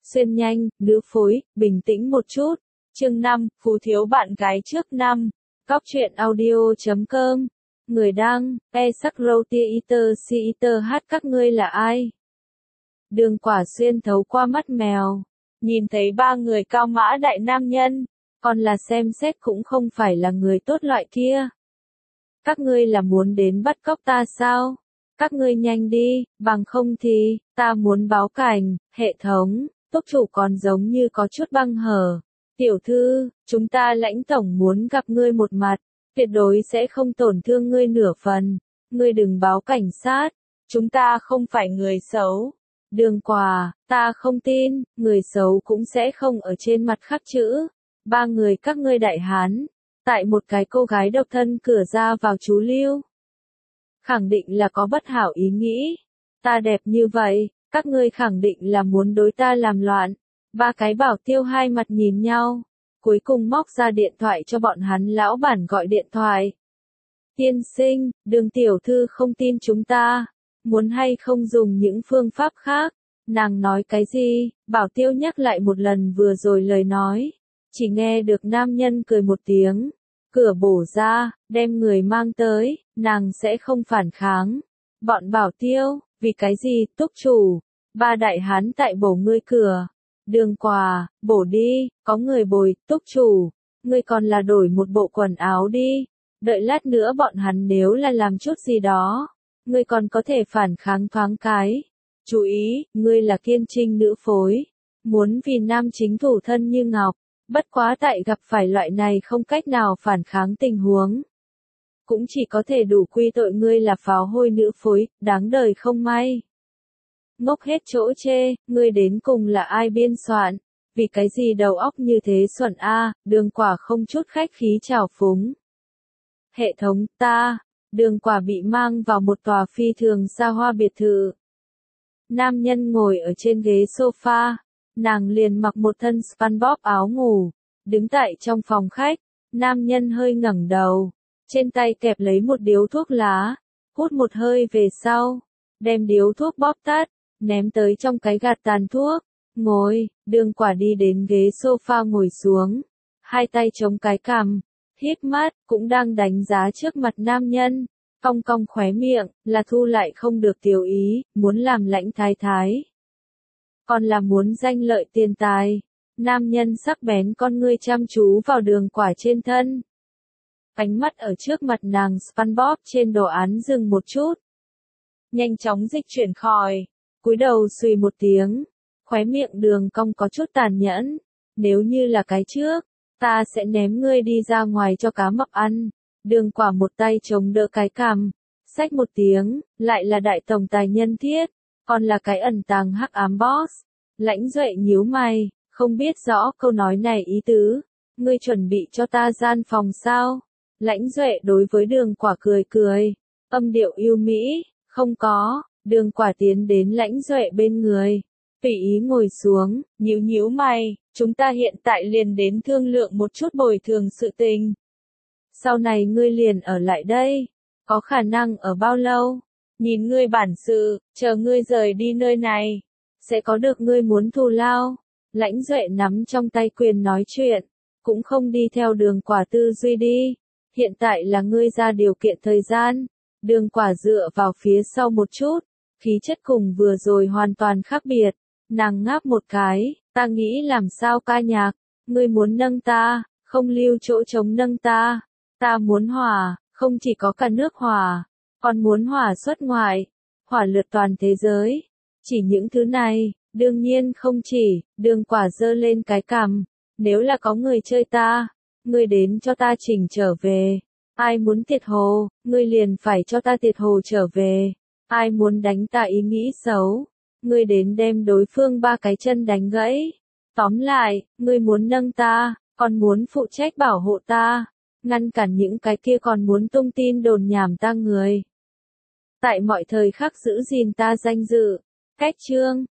Xuyên nhanh, nữ phối, bình tĩnh một chút. Chương 5, Phú thiếu bạn gái trước năm. Cóc truyện audio.com. Người đăng, sắc Eater hát các ngươi là ai? Đường Quả xuyên thấu qua mắt mèo. Nhìn thấy ba người cao mã đại nam nhân. Còn là xem xét cũng không phải là người tốt loại kia. Các ngươi là muốn đến bắt cóc ta sao? Các ngươi nhanh đi, bằng không thì, ta muốn báo cảnh, hệ thống, túc chủ còn giống như có chút băng hở. Tiểu thư, chúng ta lãnh tổng muốn gặp ngươi một mặt, tuyệt đối sẽ không tổn thương ngươi nửa phần. Ngươi đừng báo cảnh sát, chúng ta không phải người xấu. Đường Quả, ta không tin, người xấu cũng sẽ không ở trên mặt khắc chữ. Ba người các ngươi đại hán, tại một cái cô gái độc thân cửa ra vào chú lưu. Khẳng định là có bất hảo ý nghĩ. Ta đẹp như vậy, các ngươi khẳng định là muốn đối ta làm loạn. Ba cái bảo tiêu hai mặt nhìn nhau, cuối cùng móc ra điện thoại cho bọn hắn lão bản gọi điện thoại. Tiên sinh, Đường tiểu thư không tin chúng ta, muốn hay không dùng những phương pháp khác. Nàng nói cái gì? Bảo tiêu nhắc lại một lần vừa rồi lời nói. Chỉ nghe được nam nhân cười một tiếng. Cửa bổ ra, đem người mang tới, nàng sẽ không phản kháng. Bọn bảo tiêu, vì cái gì, túc chủ? Ba đại hán tại bổ ngươi cửa. Đường Quả, bổ đi, có người bồi, túc chủ. Ngươi còn là đổi một bộ quần áo đi. Đợi lát nữa bọn hắn nếu là làm chút gì đó. Ngươi còn có thể phản kháng thoáng cái. Chú ý, ngươi là kiên trinh nữ phối. Muốn vì nam chính thủ thân như ngọc. Bất quá tại gặp phải loại này không cách nào phản kháng tình huống. Cũng chỉ có thể đủ quy tội ngươi là pháo hôi nữ phối, đáng đời không may. Ngốc hết chỗ chê, ngươi đến cùng là ai biên soạn, vì cái gì đầu óc như thế xuẩn a? Đường Quả không chút khách khí trào phúng. Hệ thống ta, Đường Quả bị mang vào một tòa phi thường xa hoa biệt thự. Nam nhân ngồi ở trên ghế sofa. Nàng liền mặc một thân SpongeBob áo ngủ, đứng tại trong phòng khách, nam nhân hơi ngẩng đầu, trên tay kẹp lấy một điếu thuốc lá, hút một hơi về sau, đem điếu thuốc bóp tắt, ném tới trong cái gạt tàn thuốc, ngồi, Đường Quả đi đến ghế sofa ngồi xuống, hai tay chống cái cằm, híp mắt, cũng đang đánh giá trước mặt nam nhân, cong cong khóe miệng, là thu lại không được tiểu ý, muốn làm lãnh thái thái. Còn là muốn danh lợi tiền tài. Nam nhân sắc bén con ngươi chăm chú vào Đường Quả trên thân. Ánh mắt ở trước mặt nàng SpongeBob trên đồ án dừng một chút. Nhanh chóng dịch chuyển khỏi. Cúi đầu xùy một tiếng. Khóe miệng đường cong có chút tàn nhẫn. Nếu như là cái trước, ta sẽ ném ngươi đi ra ngoài cho cá mập ăn. Đường Quả một tay chống đỡ cái cằm. Xách một tiếng, lại là đại tổng tài nhân thiết. Còn là cái ẩn tàng hắc ám boss. Lãnh Duệ nhíu mày, không biết rõ câu nói này ý tứ. Ngươi chuẩn bị cho ta gian phòng sao? Lãnh Duệ đối với Đường Quả cười cười. Âm điệu yêu mỹ, không có. Đường Quả tiến đến Lãnh Duệ bên người. Tùy ý ngồi xuống, nhíu mày. Chúng ta hiện tại liền đến thương lượng một chút bồi thường sự tình. Sau này ngươi liền ở lại đây. Có khả năng ở bao lâu? Nhìn ngươi bản sự, chờ ngươi rời đi nơi này, sẽ có được ngươi muốn thù lao. Lãnh Duệ nắm trong tay quyền nói chuyện, cũng không đi theo Đường Quả tư duy đi. Hiện tại là ngươi ra điều kiện thời gian. Đường Quả dựa vào phía sau một chút, khí chất cùng vừa rồi hoàn toàn khác biệt. Nàng ngáp một cái, ta nghĩ làm sao ca nhạc, ngươi muốn nâng ta, không lưu chỗ trống nâng ta. Ta muốn hỏa, không chỉ có cả nước hỏa. Còn muốn hỏa xuất ngoại, hỏa lượt toàn thế giới. Chỉ những thứ này, đương nhiên không chỉ. Đường Quả giơ lên cái cằm. Nếu là có người chơi ta, ngươi đến cho ta chỉnh trở về. Ai muốn tiệt hồ, ngươi liền phải cho ta tiệt hồ trở về. Ai muốn đánh ta ý nghĩ xấu, ngươi đến đem đối phương ba cái chân đánh gãy. Tóm lại, ngươi muốn nâng ta, còn muốn phụ trách bảo hộ ta, ngăn cản những cái kia còn muốn tung tin đồn nhảm ta người. Tại mọi thời khắc giữ gìn ta danh dự. Cách chương.